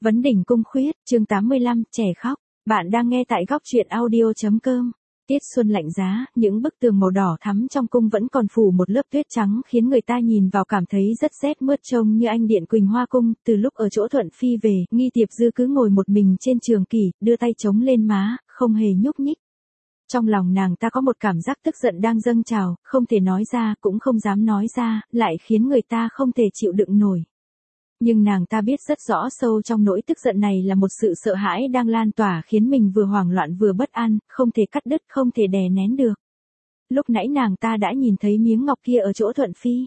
Vấn đỉnh cung khuyết, chương 85, trẻ khóc. Bạn đang nghe tại góc truyện audio.com. Tiết xuân lạnh giá, những bức tường màu đỏ thắm trong cung vẫn còn phủ một lớp tuyết trắng khiến người ta nhìn vào cảm thấy rất rét mướt, trông như anh điện Quỳnh Hoa cung. Từ lúc ở chỗ Thuận Phi về, Nghi Tiệp Dư cứ ngồi một mình trên trường kỷ, đưa tay chống lên má, không hề nhúc nhích. Trong lòng nàng ta có một cảm giác tức giận đang dâng trào, không thể nói ra, cũng không dám nói ra, lại khiến người ta không thể chịu đựng nổi. Nhưng nàng ta biết rất rõ sâu trong nỗi tức giận này là một sự sợ hãi đang lan tỏa khiến mình vừa hoảng loạn vừa bất an, không thể cắt đứt, không thể đè nén được. Lúc nãy nàng ta đã nhìn thấy miếng ngọc kia ở chỗ Thuận Phi.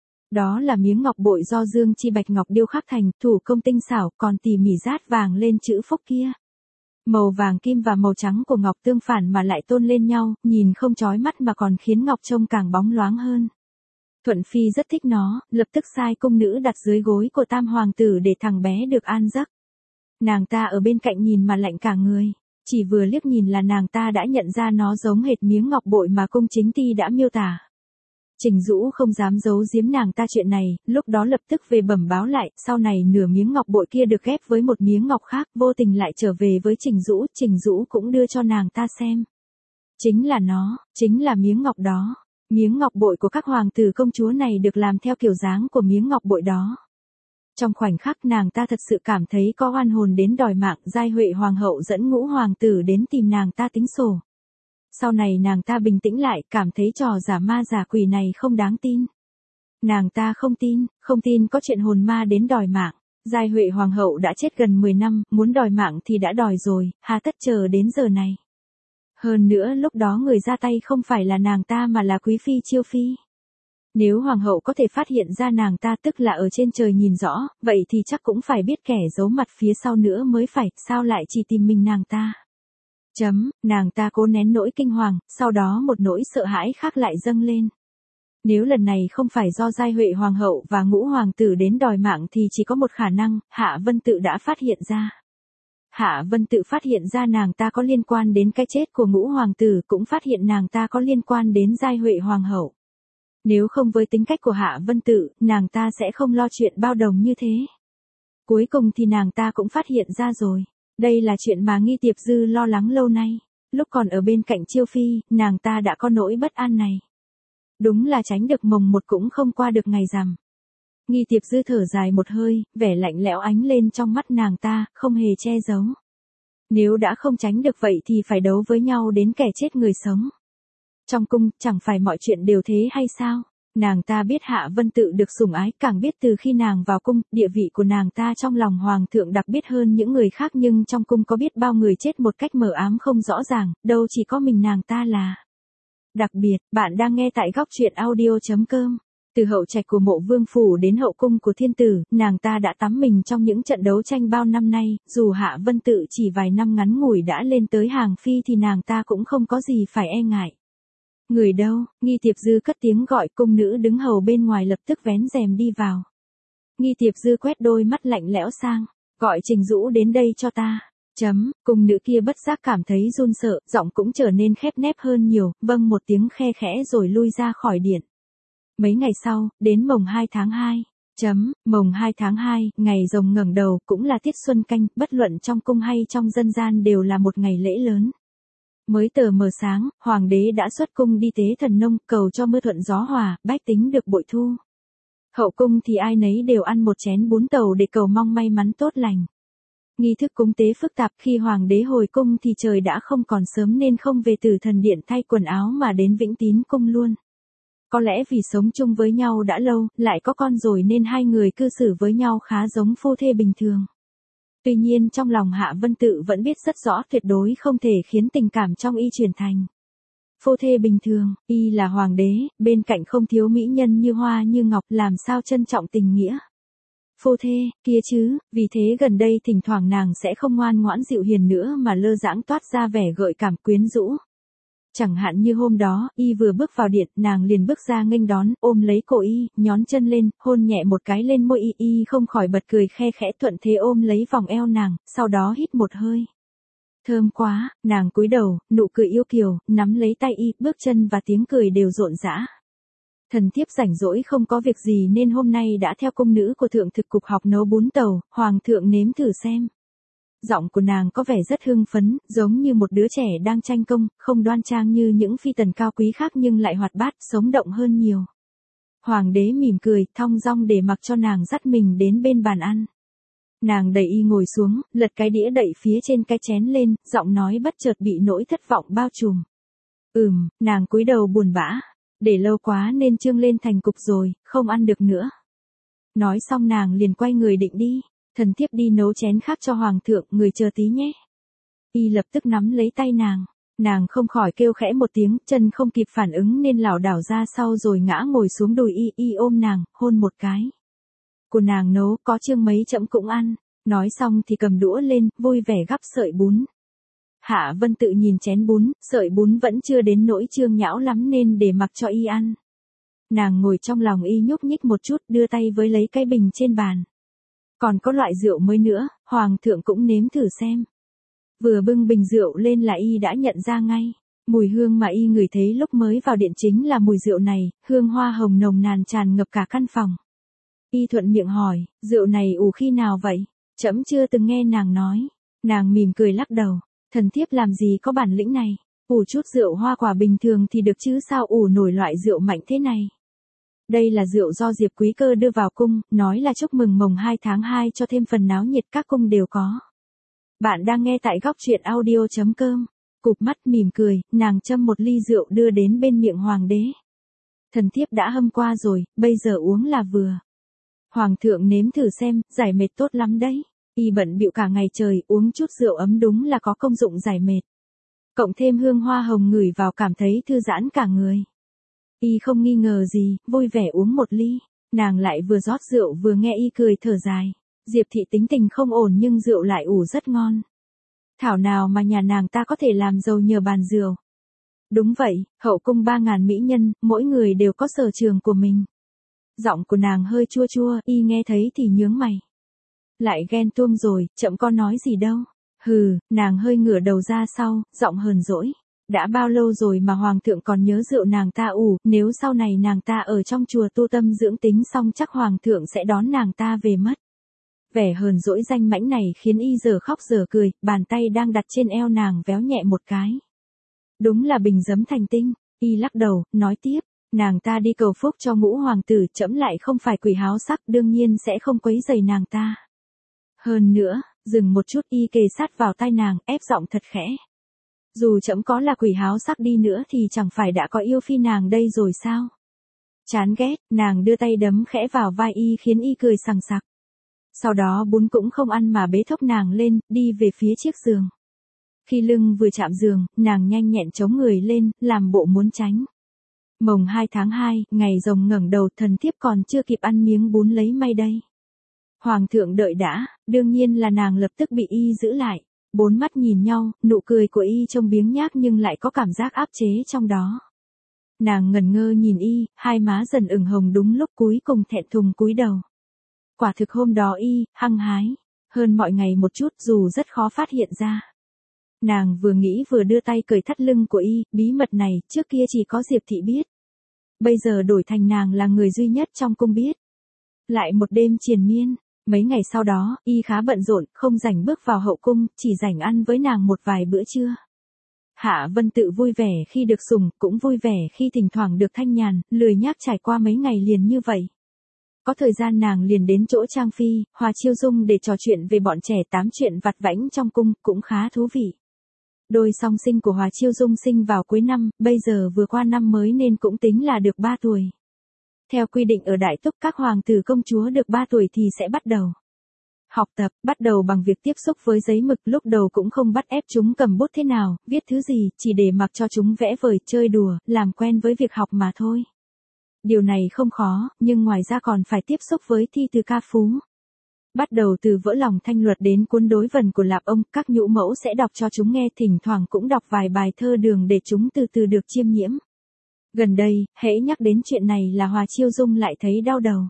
Đó là miếng ngọc bội do Dương Chi Bạch ngọc điêu khắc thành, thủ công tinh xảo, còn tỉ mỉ rát vàng lên chữ phúc kia. Màu vàng kim và màu trắng của ngọc tương phản mà lại tôn lên nhau, nhìn không chói mắt mà còn khiến ngọc trông càng bóng loáng hơn. Thuận Phi rất thích nó, lập tức sai cung nữ đặt dưới gối của tam hoàng tử để thằng bé được an giấc. Nàng ta ở bên cạnh nhìn mà lạnh cả người, chỉ vừa liếc nhìn là nàng ta đã nhận ra nó giống hệt miếng ngọc bội mà cung chính ti đã miêu tả. Trình Dũ không dám giấu giếm nàng ta chuyện này, lúc đó lập tức về bẩm báo lại, sau này nửa miếng ngọc bội kia được ghép với một miếng ngọc khác, vô tình lại trở về với Trình Dũ cũng đưa cho nàng ta xem. Chính là nó, chính là miếng ngọc đó. Miếng ngọc bội của các hoàng tử công chúa này được làm theo kiểu dáng của miếng ngọc bội đó. Trong khoảnh khắc nàng ta thật sự cảm thấy có oan hồn đến đòi mạng, Giai Huệ hoàng hậu dẫn Ngũ hoàng tử đến tìm nàng ta tính sổ. Sau này nàng ta bình tĩnh lại, cảm thấy trò giả ma giả quỷ này không đáng tin. Nàng ta không tin có chuyện hồn ma đến đòi mạng. Giai Huệ hoàng hậu đã chết gần 10 năm, muốn đòi mạng thì đã đòi rồi, hà tất chờ đến giờ này. Hơn nữa lúc đó người ra tay không phải là nàng ta mà là Quý Phi Chiêu Phi. Nếu hoàng hậu có thể phát hiện ra nàng ta, tức là ở trên trời nhìn rõ, vậy thì chắc cũng phải biết kẻ giấu mặt phía sau nữa mới phải, sao lại chỉ tìm mình nàng ta. Nàng ta cố nén nỗi kinh hoàng, sau đó một nỗi sợ hãi khác lại dâng lên. Nếu lần này không phải do Giai Huệ hoàng hậu và Ngũ hoàng tử đến đòi mạng thì chỉ có một khả năng, Hạ Vân Tự đã phát hiện ra. Hạ Vân Tự phát hiện ra nàng ta có liên quan đến cái chết của Ngũ hoàng tử, cũng phát hiện nàng ta có liên quan đến Giai Huệ hoàng hậu. Nếu không với tính cách của Hạ Vân Tự, nàng ta sẽ không lo chuyện bao đồng như thế. Cuối cùng thì nàng ta cũng phát hiện ra rồi. Đây là chuyện mà Nghi Tiệp Dư lo lắng lâu nay. Lúc còn ở bên cạnh Chiêu Phi, nàng ta đã có nỗi bất an này. Đúng là tránh được mồng một cũng không qua được ngày rằm. Nghi Tiệp Dư thở dài một hơi, vẻ lạnh lẽo ánh lên trong mắt nàng ta, không hề che giấu. Nếu đã không tránh được vậy thì phải đấu với nhau đến kẻ chết người sống. Trong cung, chẳng phải mọi chuyện đều thế hay sao? Nàng ta biết Hạ Vân Tự được sủng ái, càng biết từ khi nàng vào cung, địa vị của nàng ta trong lòng hoàng thượng đặc biệt hơn những người khác, nhưng trong cung có biết bao người chết một cách mờ ám không rõ ràng, đâu chỉ có mình nàng ta là đặc biệt. Bạn đang nghe tại góc truyện audio.com. Từ hậu trạch của Mộ Vương phủ đến hậu cung của thiên tử, nàng ta đã tắm mình trong những trận đấu tranh bao năm nay, dù Hạ Vân Tự chỉ vài năm ngắn ngủi đã lên tới hàng phi thì nàng ta cũng không có gì phải e ngại. Người đâu? Nghi Tiệp Dư cất tiếng gọi, cung nữ đứng hầu bên ngoài lập tức vén rèm đi vào. Nghi Tiệp Dư quét đôi mắt lạnh lẽo sang, gọi Trình Dũ đến đây cho ta. Cung nữ kia bất giác cảm thấy run sợ, giọng cũng trở nên khép nép hơn nhiều, vâng một tiếng khe khẽ rồi lui ra khỏi điện. Mấy ngày sau, đến mồng 2 tháng 2. Mồng 2 tháng 2, ngày rồng ngẩng đầu, cũng là tiết xuân canh, bất luận trong cung hay trong dân gian đều là một ngày lễ lớn. Mới tờ mờ sáng, hoàng đế đã xuất cung đi tế thần nông, cầu cho mưa thuận gió hòa, bách tính được bội thu. Hậu cung thì ai nấy đều ăn một chén bún tàu để cầu mong may mắn tốt lành. Nghi thức cúng tế phức tạp, khi hoàng đế hồi cung thì trời đã không còn sớm nên không về Tử Thần Điện thay quần áo mà đến Vĩnh Tín cung luôn. Có lẽ vì sống chung với nhau đã lâu, lại có con rồi nên hai người cư xử với nhau khá giống phu thê bình thường. Tuy nhiên trong lòng Hạ Vân Tự vẫn biết rất rõ tuyệt đối không thể khiến tình cảm trong y chuyển thành phu thê bình thường, y là hoàng đế, bên cạnh không thiếu mỹ nhân như hoa như ngọc, làm sao trân trọng tình nghĩa phu thê kia chứ, vì thế gần đây thỉnh thoảng nàng sẽ không ngoan ngoãn dịu hiền nữa mà lơ đãng toát ra vẻ gợi cảm quyến rũ. Chẳng hạn như hôm đó, y vừa bước vào điện, nàng liền bước ra nghênh đón, ôm lấy cổ y, nhón chân lên, hôn nhẹ một cái lên môi y, y không khỏi bật cười khe khẽ, thuận thế ôm lấy vòng eo nàng, sau đó hít một hơi. Thơm quá, nàng cúi đầu, nụ cười yêu kiều, nắm lấy tay y, bước chân và tiếng cười đều rộn rã. Thần thiếp rảnh rỗi không có việc gì nên hôm nay đã theo cung nữ của thượng thực cục học nấu bún tàu, hoàng thượng nếm thử xem. Giọng của nàng có vẻ rất hưng phấn, giống như một đứa trẻ đang tranh công, không đoan trang như những phi tần cao quý khác nhưng lại hoạt bát, sống động hơn nhiều. Hoàng đế mỉm cười, thong dong để mặc cho nàng dắt mình đến bên bàn ăn. Nàng đẩy y ngồi xuống, lật cái đĩa đậy phía trên cái chén lên, giọng nói bất chợt bị nỗi thất vọng bao trùm. Nàng cúi đầu buồn bã. Để lâu quá nên trương lên thành cục rồi, không ăn được nữa. Nói xong nàng liền quay người định đi. Thần thiếp đi nấu chén khác cho hoàng thượng, người chờ tí nhé. Y lập tức nắm lấy tay nàng. Nàng không khỏi kêu khẽ một tiếng, chân không kịp phản ứng nên lảo đảo ra sau rồi ngã ngồi xuống đùi y ôm nàng, hôn một cái. Của nàng nấu, có trương mấy chậm cũng ăn. Nói xong thì cầm đũa lên, vui vẻ gắp sợi bún. Hạ Vân Tự nhìn chén bún, sợi bún vẫn chưa đến nỗi trương nhão lắm nên để mặc cho y ăn. Nàng ngồi trong lòng y nhúc nhích một chút, đưa tay với lấy cái bình trên bàn. Còn có loại rượu mới nữa, hoàng thượng cũng nếm thử xem. Vừa bưng bình rượu lên là y đã nhận ra ngay. Mùi hương mà y ngửi thấy lúc mới vào điện chính là mùi rượu này, hương hoa hồng nồng nàn tràn ngập cả căn phòng. Y thuận miệng hỏi, rượu này ủ khi nào vậy? Trẫm chưa từng nghe nàng nói. Nàng mỉm cười lắc đầu. Thần thiếp làm gì có bản lĩnh này, ủ chút rượu hoa quả bình thường thì được chứ sao ủ nổi loại rượu mạnh thế này. Đây là rượu do Diệp Quý Cơ đưa vào cung, nói là chúc mừng mồng 2 tháng 2 cho thêm phần náo nhiệt các cung đều có. Bạn đang nghe tại góc truyện audio.com. Cụp mắt mỉm cười, nàng châm một ly rượu đưa đến bên miệng hoàng đế. Thần thiếp đã hâm qua rồi, bây giờ uống là vừa. Hoàng thượng nếm thử xem, giải mệt tốt lắm đấy. Y bận bịu cả ngày trời, uống chút rượu ấm đúng là có công dụng giải mệt. Cộng thêm hương hoa hồng ngửi vào cảm thấy thư giãn cả người. Y không nghi ngờ gì, vui vẻ uống một ly. Nàng lại vừa rót rượu vừa nghe y cười thở dài. Diệp thị tính tình không ổn nhưng rượu lại ủ rất ngon. Thảo nào mà nhà nàng ta có thể làm giàu nhờ bàn rượu. Đúng vậy, hậu cung 3.000 mỹ nhân, mỗi người đều có sở trường của mình. Giọng của nàng hơi chua chua, y nghe thấy thì nhướng mày. Lại ghen tuông rồi, chậm có nói gì đâu. Nàng hơi ngửa đầu ra sau, giọng hờn dỗi. Đã bao lâu rồi mà hoàng thượng còn nhớ rượu nàng ta ủ, nếu sau này nàng ta ở trong chùa tu tâm dưỡng tính xong chắc hoàng thượng sẽ đón nàng ta về mất. Vẻ hờn dỗi danh mãnh này khiến y giờ khóc giờ cười, bàn tay đang đặt trên eo nàng véo nhẹ một cái. Đúng là bình giấm thành tinh, y lắc đầu, nói tiếp. Nàng ta đi cầu phúc cho ngũ hoàng tử, trẫm lại không phải quỷ háo sắc, đương nhiên sẽ không quấy rầy nàng ta. Hơn nữa, dừng một chút y kề sát vào tai nàng, ép giọng thật khẽ. Dù trẫm có là quỷ háo sắc đi nữa thì chẳng phải đã có yêu phi nàng đây rồi sao? Chán ghét, nàng đưa tay đấm khẽ vào vai y khiến y cười sằng sặc. Sau đó bún cũng không ăn mà bế thốc nàng lên, đi về phía chiếc giường. Khi lưng vừa chạm giường, nàng nhanh nhẹn chống người lên, làm bộ muốn tránh. Mồng 2 tháng 2, ngày rồng ngẩng đầu, thần thiếp còn chưa kịp ăn miếng bún lấy may đây. Hoàng thượng đợi đã, đương nhiên là nàng lập tức bị y giữ lại. Bốn mắt nhìn nhau, nụ cười của y trông biếng nhác nhưng lại có cảm giác áp chế trong đó. Nàng ngẩn ngơ nhìn y, hai má dần ửng hồng đúng lúc cuối cùng thẹn thùng cúi đầu. Quả thực hôm đó y, hăng hái, hơn mọi ngày một chút dù rất khó phát hiện ra. Nàng vừa nghĩ vừa đưa tay cởi thắt lưng của y, bí mật này trước kia chỉ có Diệp thị biết. Bây giờ đổi thành nàng là người duy nhất trong cung biết. Lại một đêm triền miên, mấy ngày sau đó, y khá bận rộn, không rảnh bước vào hậu cung, chỉ rảnh ăn với nàng một vài bữa trưa. Hạ Vân Tự vui vẻ khi được sủng, cũng vui vẻ khi thỉnh thoảng được thanh nhàn, lười nhác trải qua mấy ngày liền như vậy. Có thời gian nàng liền đến chỗ Trang Phi, Hòa Chiêu Dung để trò chuyện về bọn trẻ tám chuyện vặt vãnh trong cung, cũng khá thú vị. Đôi song sinh của Hòa Chiêu Dung sinh vào cuối năm, bây giờ vừa qua năm mới nên cũng tính là được 3 tuổi. Theo quy định ở Đại Túc các hoàng tử công chúa được 3 tuổi thì sẽ bắt đầu học tập, bắt đầu bằng việc tiếp xúc với giấy mực, lúc đầu cũng không bắt ép chúng cầm bút thế nào, viết thứ gì, chỉ để mặc cho chúng vẽ vời, chơi đùa, làm quen với việc học mà thôi. Điều này không khó, nhưng ngoài ra còn phải tiếp xúc với thi từ ca phú. Bắt đầu từ vỡ lòng thanh luật đến cuốn đối vần của Lạp Ông, các nhũ mẫu sẽ đọc cho chúng nghe, thỉnh thoảng cũng đọc vài bài thơ đường để chúng từ từ được chiêm nhiễm. Gần đây, hễ nhắc đến chuyện này là Hòa Chiêu Dung lại thấy đau đầu.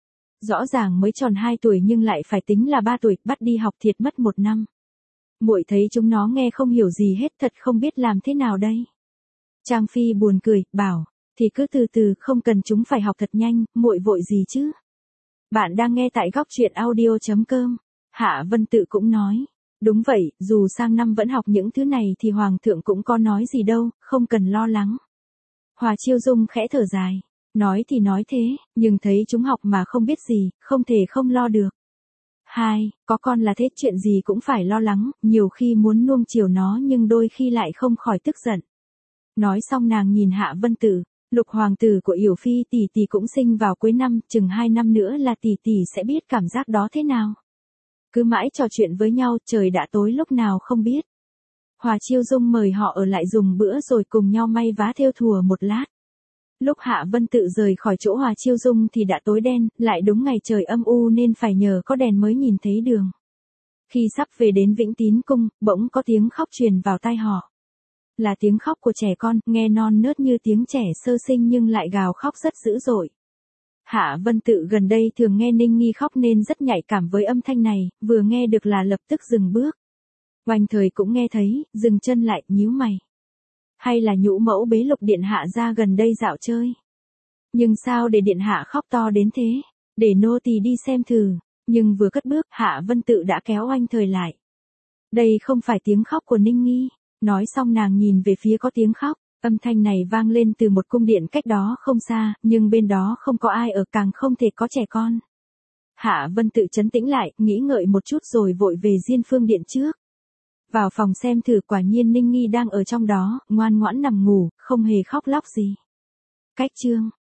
Rõ ràng mới tròn 2 tuổi nhưng lại phải tính là 3 tuổi, bắt đi học thiệt mất 1 năm. Muội thấy chúng nó nghe không hiểu gì hết, thật không biết làm thế nào đây. Trang Phi buồn cười, bảo, Thì cứ từ từ, không cần chúng phải học thật nhanh, muội vội gì chứ. Bạn đang nghe tại góc truyện audio.com. Hạ Vân Tự cũng nói. Đúng vậy, dù sang năm vẫn học những thứ này thì Hoàng thượng cũng có nói gì đâu, không cần lo lắng. Hòa Chiêu Dung khẽ thở dài. Nói thì nói thế, nhưng thấy chúng học mà không biết gì, không thể không lo được. Có con là thế, chuyện gì cũng phải lo lắng, nhiều khi muốn nuông chiều nó nhưng đôi khi lại không khỏi tức giận. Nói xong nàng nhìn Hạ Vân Tự, Lục hoàng tử của Yểu Phi tỷ tỷ cũng sinh vào cuối năm, chừng 2 năm nữa là tỷ tỷ sẽ biết cảm giác đó thế nào. Cứ mãi trò chuyện với nhau, trời đã tối lúc nào không biết. Hòa Chiêu Dung mời họ ở lại dùng bữa rồi cùng nhau may vá thêu thùa một lát. Lúc Hạ Vân Tự rời khỏi chỗ Hòa Chiêu Dung thì đã tối đen, lại đúng ngày trời âm u nên phải nhờ có đèn mới nhìn thấy đường. Khi sắp về đến Vĩnh Tín Cung, bỗng có tiếng khóc truyền vào tai họ. Là tiếng khóc của trẻ con, nghe non nớt như tiếng trẻ sơ sinh nhưng lại gào khóc rất dữ dội. Hạ Vân Tự gần đây thường nghe Ninh Nghi khóc nên rất nhạy cảm với âm thanh này, vừa nghe được là lập tức dừng bước. Oanh Thời cũng nghe thấy, dừng chân lại, nhíu mày. Hay là nhũ mẫu bế Lục điện hạ ra gần đây dạo chơi? Nhưng sao để điện hạ khóc to đến thế? Để nô tỳ đi xem thử. Nhưng vừa cất bước, Hạ Vân Tự đã kéo Oanh Thời lại. Đây không phải tiếng khóc của Ninh Nghi. Nói xong nàng nhìn về phía có tiếng khóc, âm thanh này vang lên từ một cung điện cách đó không xa, nhưng bên đó không có ai ở, càng không thể có trẻ con. Hạ Vân Tự trấn tĩnh lại, nghĩ ngợi một chút rồi vội về Diên Phương điện trước. Vào phòng xem thử, quả nhiên Ninh Nghi đang ở trong đó, ngoan ngoãn nằm ngủ, không hề khóc lóc gì. Cách chương